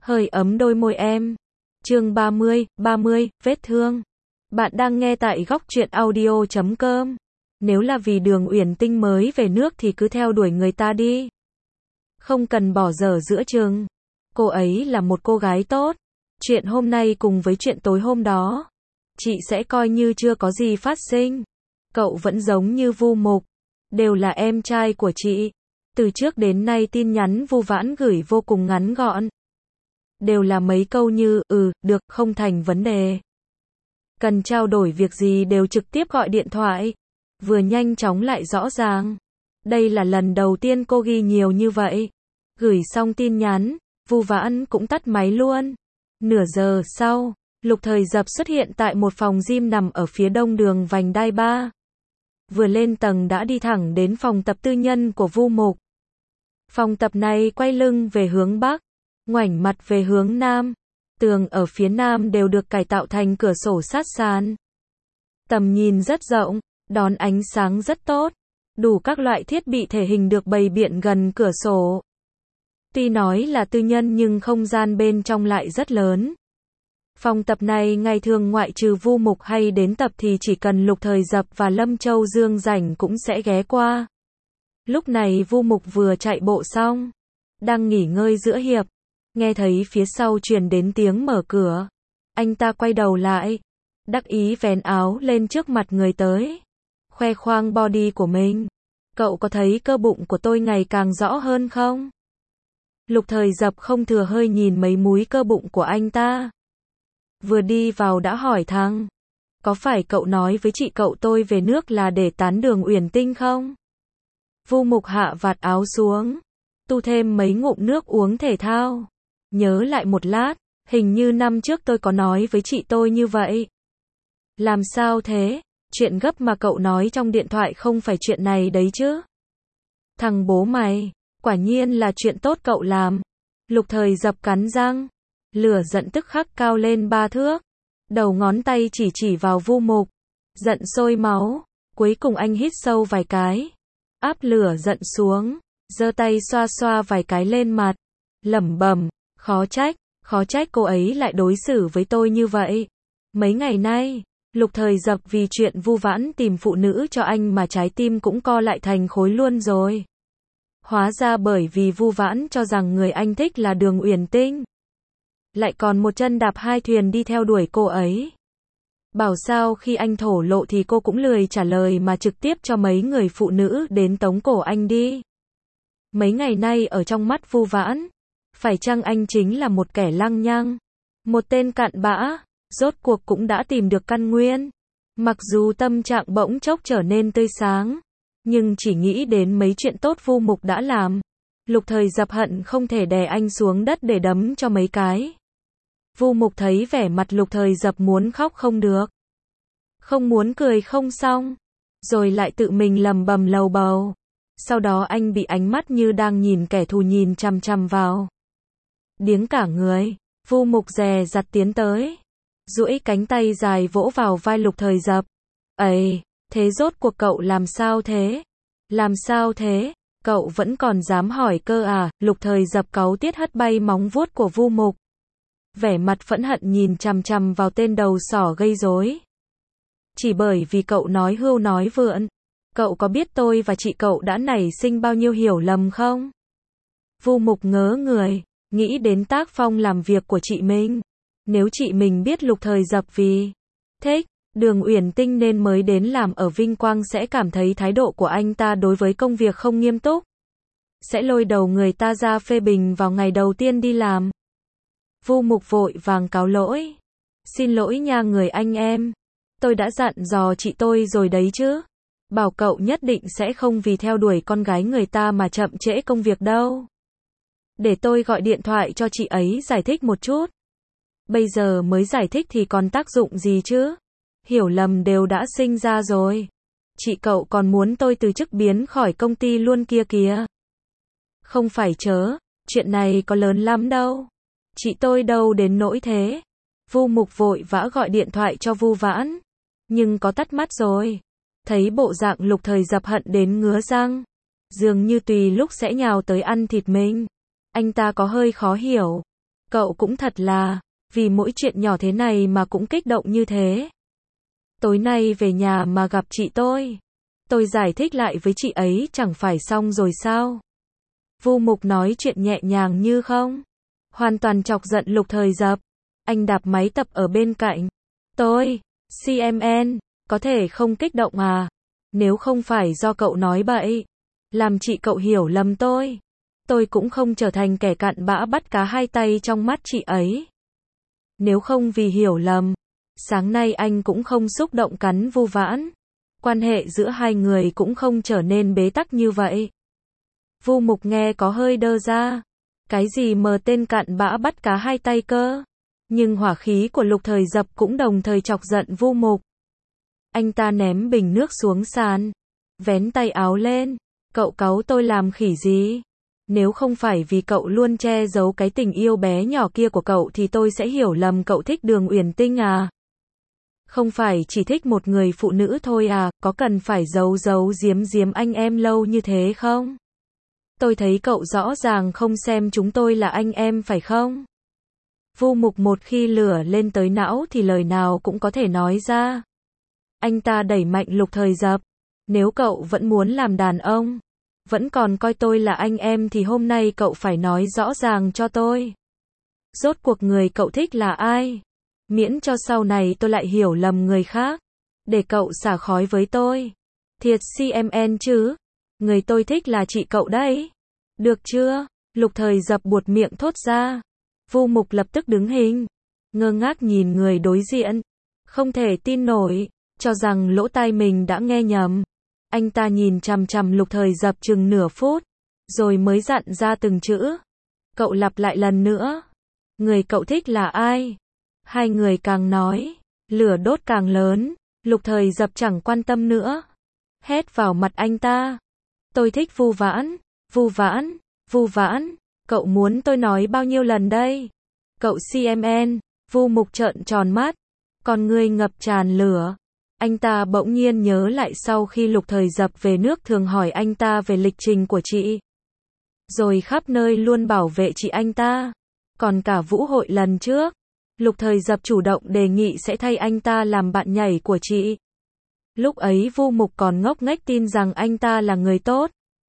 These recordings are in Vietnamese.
hơi ấm đôi môi em. Chương 30, vết thương. Bạn đang nghe tại góc truyện audio.com. Nếu là vì Đường Uyển Tinh mới về nước thì cứ theo đuổi người ta đi. Không cần bỏ dở giữa chừng. Cô ấy là một cô gái tốt. Chuyện hôm nay cùng với chuyện tối hôm đó, chị sẽ coi như chưa có gì phát sinh. Cậu vẫn giống như Vu Mục, đều là em trai của chị. Từ trước đến nay tin nhắn Vu Vãn gửi vô cùng ngắn gọn. Đều là mấy câu như, được, không thành vấn đề. Cần trao đổi việc gì đều trực tiếp gọi điện thoại. Vừa nhanh chóng lại rõ ràng. Đây là lần đầu tiên cô ghi nhiều như vậy. Gửi xong tin nhắn, Vu Vãn cũng tắt máy luôn. Nửa giờ sau, Lục Thời Dập xuất hiện tại một phòng gym nằm ở phía đông đường vành đai 3. Vừa lên tầng đã đi thẳng đến phòng tập tư nhân của Vu Mục. Phòng tập này quay lưng về hướng bắc, ngoảnh mặt về hướng nam. Tường ở phía nam đều được cải tạo thành cửa sổ sát sàn. Tầm nhìn rất rộng, đón ánh sáng rất tốt. Đủ các loại thiết bị thể hình được bày biện gần cửa sổ. Tuy nói là tư nhân nhưng không gian bên trong lại rất lớn. Phòng tập này ngày thường ngoại trừ Vu Mục hay đến tập thì chỉ cần Lục Thời Dập và Lâm Châu Dương rảnh cũng sẽ ghé qua. Lúc này Vu Mục vừa chạy bộ xong, đang nghỉ ngơi giữa hiệp, nghe thấy phía sau truyền đến tiếng mở cửa. Anh ta quay đầu lại, đắc ý vén áo lên trước mặt người tới, khoe khoang body của mình. Cậu có thấy cơ bụng của tôi ngày càng rõ hơn không? Lục Thời Dập không thừa hơi nhìn mấy múi cơ bụng của anh ta. Vừa đi vào đã hỏi thẳng, có phải cậu nói với chị cậu tôi về nước là để tán Đường Uyển Tinh không? Vu Mục hạ vạt áo xuống, tu thêm mấy ngụm nước uống thể thao. Nhớ lại một lát, hình như năm trước tôi có nói với chị tôi như vậy. Làm sao thế? Chuyện gấp mà cậu nói trong điện thoại không phải chuyện này đấy chứ? Thằng bố mày, quả nhiên là chuyện tốt cậu làm. Lục Thời Dập cắn răng, lửa giận tức khắc cao lên 3 thước. Đầu ngón tay chỉ vào Vu Mục, giận sôi máu. Cuối cùng anh hít sâu vài cái, áp lửa giận xuống, giơ tay xoa xoa vài cái lên mặt, lẩm bẩm, khó trách cô ấy lại đối xử với tôi như vậy. Mấy ngày nay, Lục Thời Dập vì chuyện Vu Vãn tìm phụ nữ cho anh mà trái tim cũng co lại thành khối luôn rồi. Hóa ra bởi vì Vu Vãn cho rằng người anh thích là Đường Uyển Tinh, lại còn một chân đạp hai thuyền đi theo đuổi cô ấy. Bảo sao khi anh thổ lộ thì cô cũng lười trả lời mà trực tiếp cho mấy người phụ nữ đến tống cổ anh đi. Mấy ngày nay ở trong mắt Vu Vãn, phải chăng anh chính là một kẻ lăng nhăng, một tên cặn bã, rốt cuộc cũng đã tìm được căn nguyên. Mặc dù tâm trạng bỗng chốc trở nên tươi sáng, nhưng chỉ nghĩ đến mấy chuyện tốt Vu Mục đã làm, Lục Thời Dập hận không thể đè anh xuống đất để đấm cho mấy cái. Vu Mục thấy vẻ mặt Lục Thời Dập muốn khóc không được, không muốn cười không xong, rồi lại tự mình lầm bầm lầu bầu. Sau đó anh bị ánh mắt như đang nhìn kẻ thù nhìn chằm chằm vào. Điếng cả người, Vu Mục dè dặt tiến tới, duỗi cánh tay dài vỗ vào vai Lục Thời Dập. "Ấy, thế rốt cuộc cậu làm sao thế? Làm sao thế? Cậu vẫn còn dám hỏi cơ à?" Lục Thời Dập cáu tiết hất bay móng vuốt của Vu Mục, vẻ mặt phẫn hận nhìn chằm chằm vào tên đầu sỏ gây rối. "Chỉ bởi vì cậu nói hưu nói vượn, cậu có biết tôi và chị cậu đã nảy sinh bao nhiêu hiểu lầm không?" Vu Mục ngớ người, nghĩ đến tác phong làm việc của chị mình. Nếu chị mình biết Lục Thời Dập vì thích Đường Uyển Tinh nên mới đến làm ở Vinh Quang sẽ cảm thấy thái độ của anh ta đối với công việc không nghiêm túc, sẽ lôi đầu người ta ra phê bình vào ngày đầu tiên đi làm. Vu Mục vội vàng cáo lỗi. "Xin lỗi nha người anh em. Tôi đã dặn dò chị tôi rồi đấy chứ. Bảo cậu nhất định sẽ không vì theo đuổi con gái người ta mà chậm trễ công việc đâu. Để tôi gọi điện thoại cho chị ấy giải thích một chút." Bây giờ mới giải thích thì còn tác dụng gì chứ? Hiểu lầm đều đã sinh ra rồi. Chị cậu còn muốn tôi từ chức biến khỏi công ty luôn kia kìa. Không phải chớ, chuyện này có lớn lắm đâu. Chị tôi đâu đến nỗi thế. Vu Mục vội vã gọi điện thoại cho Vu Vãn, nhưng có tắt mắt rồi. Thấy bộ dạng Lục Thời Dập hận đến ngứa răng, dường như tùy lúc sẽ nhào tới ăn thịt mình. Anh ta có hơi khó hiểu. Cậu cũng thật là, vì mỗi chuyện nhỏ thế này mà cũng kích động như thế. Tối nay về nhà mà gặp chị tôi giải thích lại với chị ấy chẳng phải xong rồi sao? Vu Mục nói chuyện nhẹ nhàng như không. Hoàn toàn chọc giận Lục Thời Dập. Anh đạp máy tập ở bên cạnh. CMN, có thể không kích động à? Nếu không phải do cậu nói bậy, làm chị cậu hiểu lầm tôi cũng không trở thành kẻ cặn bã bắt cá hai tay trong mắt chị ấy. Nếu không vì hiểu lầm, sáng nay anh cũng không xúc động cắn Vu Vãn. Quan hệ giữa hai người cũng không trở nên bế tắc như vậy. Vu Mục nghe có hơi đơ ra. Cái gì mờ tên cặn bã bắt cá hai tay cơ? Nhưng hỏa khí của Lục Thời Dập cũng đồng thời chọc giận Vu Mục. Anh ta ném bình nước xuống sàn, vén tay áo lên. Cậu cáu tôi làm khỉ gì? Nếu không phải vì cậu luôn che giấu cái tình yêu bé nhỏ kia của cậu thì tôi sẽ hiểu lầm cậu thích Đường Uyển Tinh à? Không phải chỉ thích một người phụ nữ thôi à, có cần phải giấu giấu giếm giếm anh em lâu như thế không? Tôi thấy cậu rõ ràng không xem chúng tôi là anh em phải không? Vu Mục một khi lửa lên tới não thì lời nào cũng có thể nói ra. Anh ta đẩy mạnh Lục Thời Dập. Nếu cậu vẫn muốn làm đàn ông, vẫn còn coi tôi là anh em thì hôm nay cậu phải nói rõ ràng cho tôi. Rốt cuộc người cậu thích là ai? Miễn cho sau này tôi lại hiểu lầm người khác. Để cậu xả khói với tôi. Thiệt CMN chứ? Người tôi thích là chị cậu đấy. Được chưa? Lục Thời Dập buột miệng thốt ra. Vu Mục lập tức đứng hình. Ngơ ngác nhìn người đối diện. Không thể tin nổi. Cho rằng lỗ tai mình đã nghe nhầm. Anh ta nhìn chằm chằm Lục Thời Dập chừng nửa phút. Rồi mới dặn ra từng chữ. Cậu lặp lại lần nữa. Người cậu thích là ai? Hai người càng nói, lửa đốt càng lớn. Lục Thời Dập chẳng quan tâm nữa. Hét vào mặt anh ta. Tôi thích Vu Vãn. Vu Vãn. Vu Vãn. Cậu muốn tôi nói bao nhiêu lần đây? Cậu CMN. Vu Mục trợn tròn mắt. Con ngươi ngập tràn lửa. Anh ta bỗng nhiên nhớ lại sau khi Lục Thời Dập về nước thường hỏi anh ta về lịch trình của chị. Rồi khắp nơi luôn bảo vệ chị anh ta. Còn cả vũ hội lần trước, Lục Thời Dập chủ động đề nghị sẽ thay anh ta làm bạn nhảy của chị. Lúc ấy Vu Mục còn ngốc nghếch tin rằng anh ta là người tốt.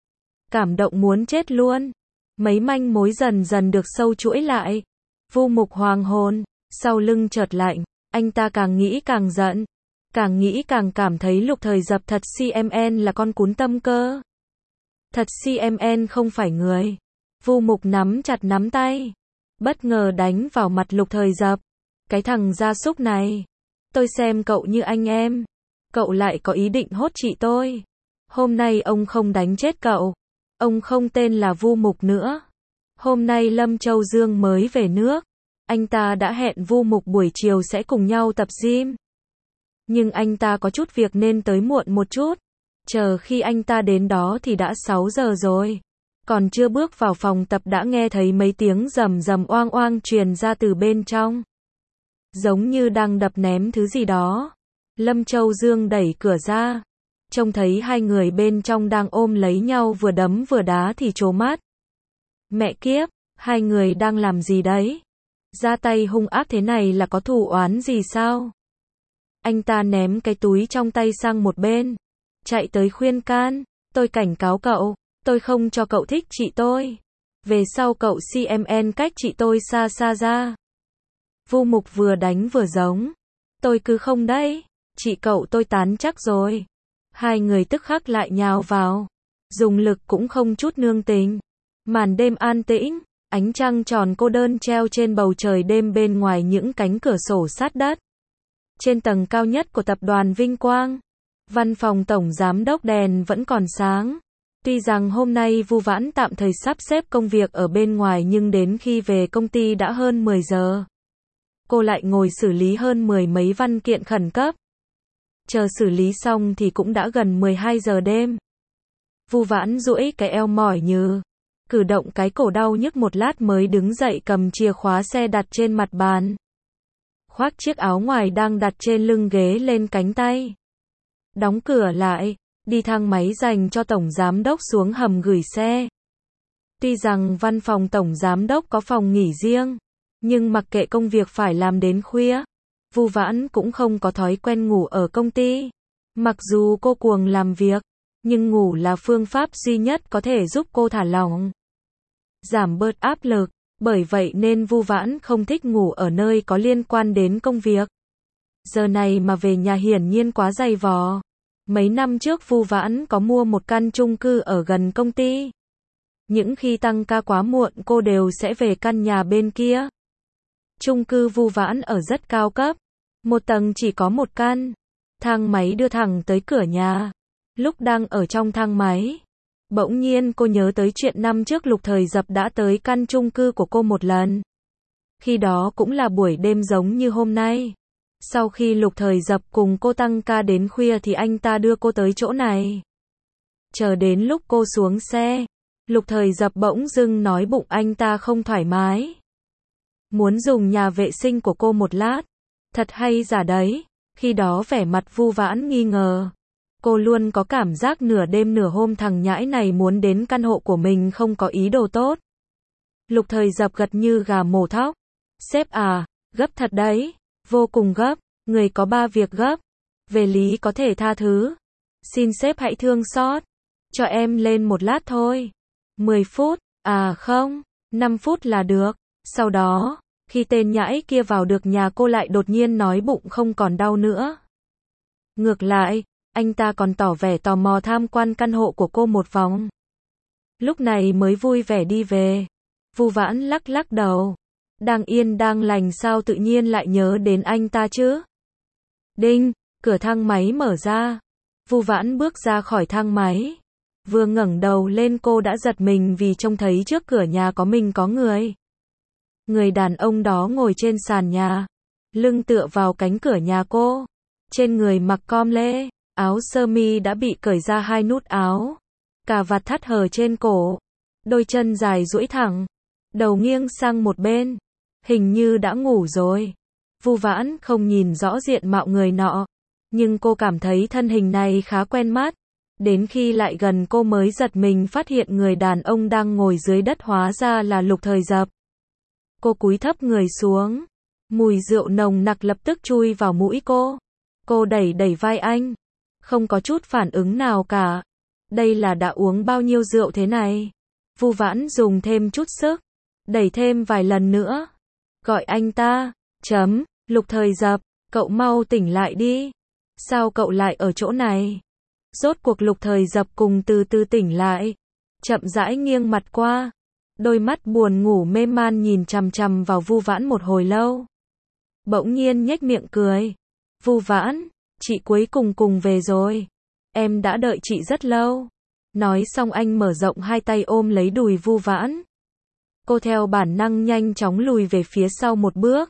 Cảm động muốn chết luôn. Mấy manh mối dần dần được sâu chuỗi lại. Vu Mục hoàng hồn, sau lưng chợt lạnh, anh ta càng nghĩ càng giận. Càng nghĩ càng cảm thấy Lục Thời Dập thật CMN là con cún tâm cơ. Thật CMN không phải người. Vu Mục nắm chặt nắm tay. Bất ngờ đánh vào mặt Lục Thời Dập. Cái thằng gia súc này. Tôi xem cậu như anh em. Cậu lại có ý định hốt chị tôi. Hôm nay ông không đánh chết cậu. Ông không tên là Vu Mục nữa. Hôm nay Lâm Châu Dương mới về nước. Anh ta đã hẹn Vu Mục buổi chiều sẽ cùng nhau tập gym. Nhưng anh ta có chút việc nên tới muộn một chút. Chờ khi anh ta đến đó thì đã 6 giờ rồi. Còn chưa bước vào phòng tập đã nghe thấy mấy tiếng rầm rầm oang oang truyền ra từ bên trong. Giống như đang đập ném thứ gì đó. Lâm Châu Dương đẩy cửa ra. Trông thấy hai người bên trong đang ôm lấy nhau vừa đấm vừa đá thì trố mắt. Mẹ kiếp, hai người đang làm gì đấy? Ra tay hung ác thế này là có thù oán gì sao? Anh ta ném cái túi trong tay sang một bên. Chạy tới khuyên can. Tôi cảnh cáo cậu. Tôi không cho cậu thích chị tôi. Về sau cậu CMN cách chị tôi xa xa ra. Vu Mục vừa đánh vừa giống. Tôi cứ không đấy. Chị cậu tôi tán chắc rồi. Hai người tức khắc lại nhào vào. Dùng lực cũng không chút nương tình. Màn đêm an tĩnh. Ánh trăng tròn cô đơn treo trên bầu trời đêm bên ngoài những cánh cửa sổ sát đất. Trên tầng cao nhất của tập đoàn Vinh Quang, văn phòng tổng giám đốc đèn vẫn còn sáng. Tuy rằng hôm nay Vu Vãn tạm thời sắp xếp công việc ở bên ngoài nhưng đến khi về công ty đã hơn 10 giờ. Cô lại ngồi xử lý hơn 10 mấy văn kiện khẩn cấp. Chờ xử lý xong thì cũng đã gần 12 giờ đêm. Vu Vãn duỗi cái eo mỏi nhừ, cử động cái cổ đau nhức một lát mới đứng dậy cầm chìa khóa xe đặt trên mặt bàn. Khoác chiếc áo ngoài đang đặt trên lưng ghế lên cánh tay. Đóng cửa lại, đi thang máy dành cho tổng giám đốc xuống hầm gửi xe. Tuy rằng văn phòng tổng giám đốc có phòng nghỉ riêng, Nhưng mặc kệ công việc phải làm đến khuya, Vu Vãn cũng không có thói quen ngủ ở công ty. Mặc dù cô cuồng làm việc, nhưng ngủ là phương pháp duy nhất có thể giúp cô thả lỏng, giảm bớt áp lực. Bởi vậy nên Vu Vãn không thích ngủ ở nơi có liên quan đến công việc. Giờ này mà về nhà hiển nhiên quá dày vò. Mấy năm trước Vu Vãn có mua một căn chung cư ở gần công ty. Những khi tăng ca quá muộn cô đều sẽ về căn nhà bên kia. Chung cư Vu Vãn ở rất cao cấp. Một tầng chỉ có một căn. Thang máy đưa thẳng tới cửa nhà. Lúc đang ở trong thang máy, bỗng nhiên cô nhớ tới chuyện năm trước Lục Thời Dập đã tới căn chung cư của cô một lần. Khi đó cũng là buổi đêm giống như hôm nay. Sau khi Lục Thời Dập cùng cô tăng ca đến khuya thì anh ta đưa cô tới chỗ này. Chờ đến lúc cô xuống xe, Lục Thời Dập bỗng dưng nói bụng anh ta không thoải mái. Muốn dùng nhà vệ sinh của cô một lát. Thật hay giả đấy. Khi đó vẻ mặt Vu Vãn nghi ngờ. Cô luôn có cảm giác nửa đêm nửa hôm thằng nhãi này muốn đến căn hộ của mình không có ý đồ tốt. Lục Thời Dập gật như gà mổ thóc. Sếp à, gấp thật đấy. Vô cùng gấp. Người có 3 việc gấp. Về lý có thể tha thứ. Xin sếp hãy thương xót. Cho em lên một lát thôi. 10 phút. À không, 5 phút là được. Sau đó, khi tên nhãi kia vào được nhà cô lại đột nhiên nói bụng không còn đau nữa. Ngược lại, anh ta còn tỏ vẻ tò mò tham quan căn hộ của cô một vòng. Lúc này mới vui vẻ đi về. Vu Vãn lắc lắc đầu. Đang yên đang lành sao tự nhiên lại nhớ đến anh ta chứ? Đinh, cửa thang máy mở ra. Vu Vãn bước ra khỏi thang máy. Vừa ngẩng đầu lên cô đã giật mình vì trông thấy trước cửa nhà có người. Người đàn ông đó ngồi trên sàn nhà, lưng tựa vào cánh cửa nhà cô. Trên người mặc com lê, áo sơ mi đã bị cởi ra 2 nút áo, cà vạt thắt hở trên cổ, đôi chân dài duỗi thẳng, đầu nghiêng sang một bên, hình như đã ngủ rồi. Vu Vãn không nhìn rõ diện mạo người nọ, nhưng cô cảm thấy thân hình này khá quen mắt. Đến khi lại gần cô mới giật mình phát hiện người đàn ông đang ngồi dưới đất hóa ra là Lục Thời Dập. Cô cúi thấp người xuống, mùi rượu nồng nặc lập tức chui vào mũi cô. Cô đẩy đẩy vai anh, không có chút phản ứng nào cả. Đây là đã uống bao nhiêu rượu thế này? Vu Vãn dùng thêm chút sức, đẩy thêm vài lần nữa. Gọi anh ta, Lục Thời Dập, cậu mau tỉnh lại đi. Sao cậu lại ở chỗ này? Rốt cuộc Lục Thời Dập cùng từ từ tỉnh lại, chậm rãi nghiêng mặt qua. Đôi mắt buồn ngủ mê man nhìn chằm chằm vào Vu Vãn một hồi lâu. Bỗng nhiên nhếch miệng cười. Vu Vãn, chị cuối cùng về rồi. Em đã đợi chị rất lâu. Nói xong anh mở rộng hai tay ôm lấy đùi Vu Vãn. Cô theo bản năng nhanh chóng lùi về phía sau một bước.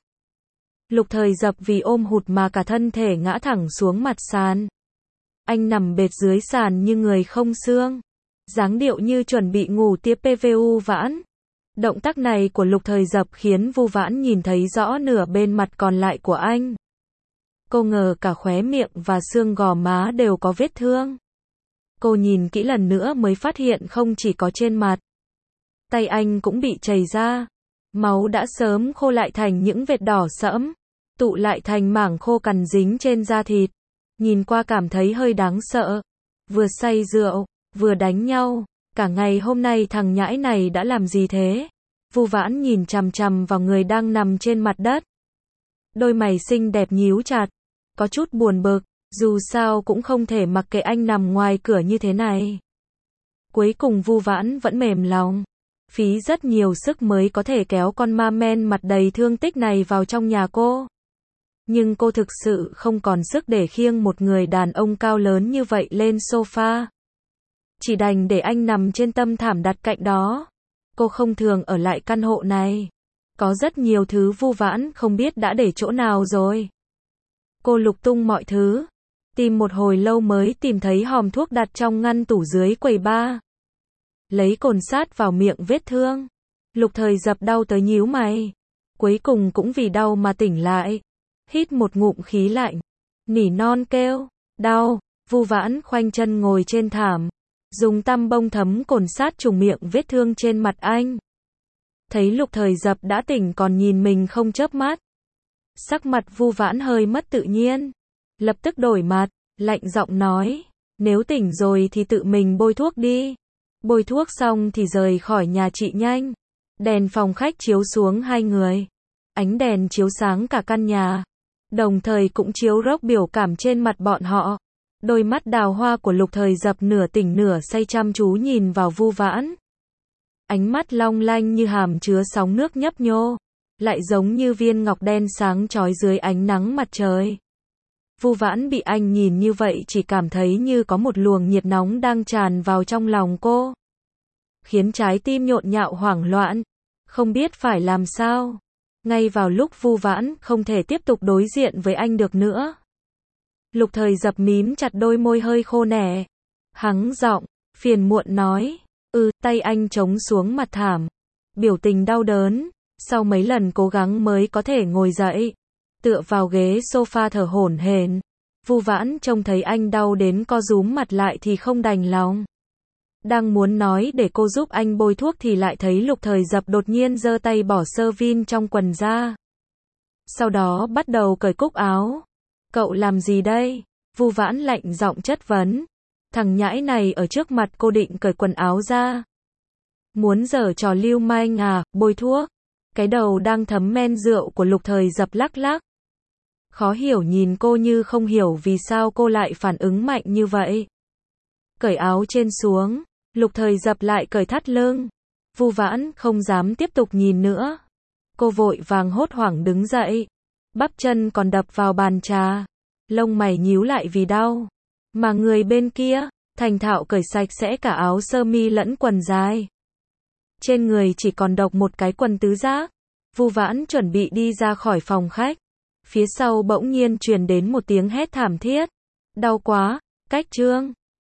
Lục Thời Dập vì ôm hụt mà cả thân thể ngã thẳng xuống mặt sàn. Anh nằm bệt dưới sàn như người không xương. Dáng điệu như chuẩn bị ngủ tiếp Vu Vãn. Động tác này của Lục Thời Dập khiến Vu Vãn nhìn thấy rõ nửa bên mặt còn lại của anh. Cô ngờ cả khóe miệng và xương gò má đều có vết thương. Cô nhìn kỹ lần nữa mới phát hiện không chỉ có trên mặt. Tay anh cũng bị chảy ra. Máu đã sớm khô lại thành những vệt đỏ sẫm, tụ lại thành mảng khô cằn dính trên da thịt. Nhìn qua cảm thấy hơi đáng sợ. Vừa say rượu, vừa đánh nhau. Cả ngày hôm nay thằng nhãi này đã làm gì thế? Vu Vãn nhìn chằm chằm vào người đang nằm trên mặt đất. Đôi mày xinh đẹp nhíu chặt. Có chút buồn bực. Dù sao cũng không thể mặc kệ anh nằm ngoài cửa như thế này. Cuối cùng Vu Vãn vẫn mềm lòng. Phí rất nhiều sức mới có thể kéo con ma men mặt đầy thương tích này vào trong nhà cô. Nhưng cô thực sự không còn sức để khiêng một người đàn ông cao lớn như vậy lên sofa. Chỉ đành để anh nằm trên tấm thảm đặt cạnh đó. Cô không thường ở lại căn hộ này. Có rất nhiều thứ Vu Vãn không biết đã để chỗ nào rồi. Cô lục tung mọi thứ. Tìm một hồi lâu mới tìm thấy hòm thuốc đặt trong ngăn tủ dưới quầy bar. Lấy cồn sát vào miệng vết thương. Lục Thời Dập đau tới nhíu mày. Cuối cùng cũng vì đau mà tỉnh lại. Hít một ngụm khí lạnh. Nỉ non kêu. Đau. Vu Vãn khoanh chân ngồi trên thảm. Dùng tăm bông thấm cồn sát trùng miệng vết thương trên mặt anh. thấy Lục Thời Dập đã tỉnh còn nhìn mình không chớp mắt. Sắc mặt Vu Vãn hơi mất tự nhiên, lập tức đổi mặt, lạnh giọng nói, nếu tỉnh rồi thì tự mình bôi thuốc đi. Bôi thuốc xong thì rời khỏi nhà chị nhanh. Đèn phòng khách chiếu xuống hai người. Ánh đèn chiếu sáng cả căn nhà, đồng thời cũng chiếu rốc biểu cảm trên mặt bọn họ. Đôi mắt đào hoa của Lục Thời Dập nửa tỉnh nửa say chăm chú nhìn vào Vu Vãn. Ánh mắt long lanh như hàm chứa sóng nước nhấp nhô, lại giống như viên ngọc đen sáng chói dưới ánh nắng mặt trời. Vu Vãn bị anh nhìn như vậy chỉ cảm thấy như có một luồng nhiệt nóng đang tràn vào trong lòng cô, khiến trái tim nhộn nhạo hoảng loạn, không biết phải làm sao. Ngay vào lúc Vu Vãn không thể tiếp tục đối diện với anh được nữa, Lục Thời Dập mím chặt đôi môi hơi khô nẻ, hắng giọng, phiền muộn nói, tay anh chống xuống mặt thảm, biểu tình đau đớn, sau mấy lần cố gắng mới có thể ngồi dậy, tựa vào ghế sofa thở hổn hển. Vu Vãn trông thấy anh đau đến co rúm mặt lại thì không đành lòng. Đang muốn nói để cô giúp anh bôi thuốc thì lại thấy Lục Thời Dập đột nhiên giơ tay bỏ sơ vin trong quần ra. Sau đó bắt đầu cởi cúc áo. Cậu làm gì đây? Vu Vãn lạnh giọng chất vấn. Thằng nhãi này ở trước mặt cô định cởi quần áo ra. Muốn giở trò lưu manh à, bôi thuốc. Cái đầu đang thấm men rượu của Lục Thời Dập lắc lắc. Khó hiểu nhìn cô như không hiểu vì sao cô lại phản ứng mạnh như vậy. Cởi áo trên xuống, Lục Thời Dập lại cởi thắt lưng. Vu Vãn không dám tiếp tục nhìn nữa. Cô vội vàng hốt hoảng đứng dậy, bắp chân còn đập vào bàn trà, lông mày nhíu lại vì đau. Mà người bên kia, thành thạo cởi sạch sẽ cả áo sơ mi lẫn quần dài. Trên người chỉ còn độc một cái quần tứ giác. Vu Vãn chuẩn bị đi ra khỏi phòng khách. Phía sau bỗng nhiên truyền đến một tiếng hét thảm thiết. Đau quá, Cách Trương.